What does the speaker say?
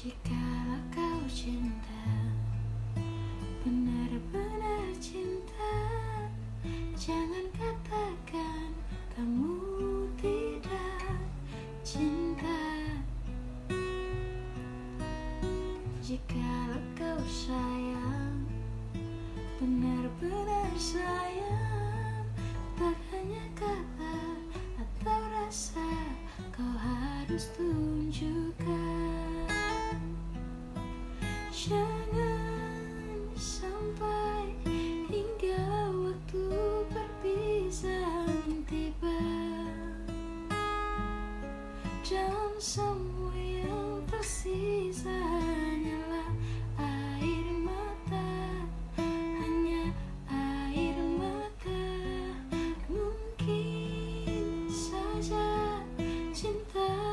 Jikalau kau cinta, benar-benar cinta, jangan katakan kamu tidak cinta. Jikalau kau sayang, benar-benar sayang, tak hanya kata atau rasa kau harus tunjukkan. Jangan sampai hingga waktu perpisahan tiba, dan semua yang tersisa hanyalah air mata, hanya air mata. Mungkin saja cinta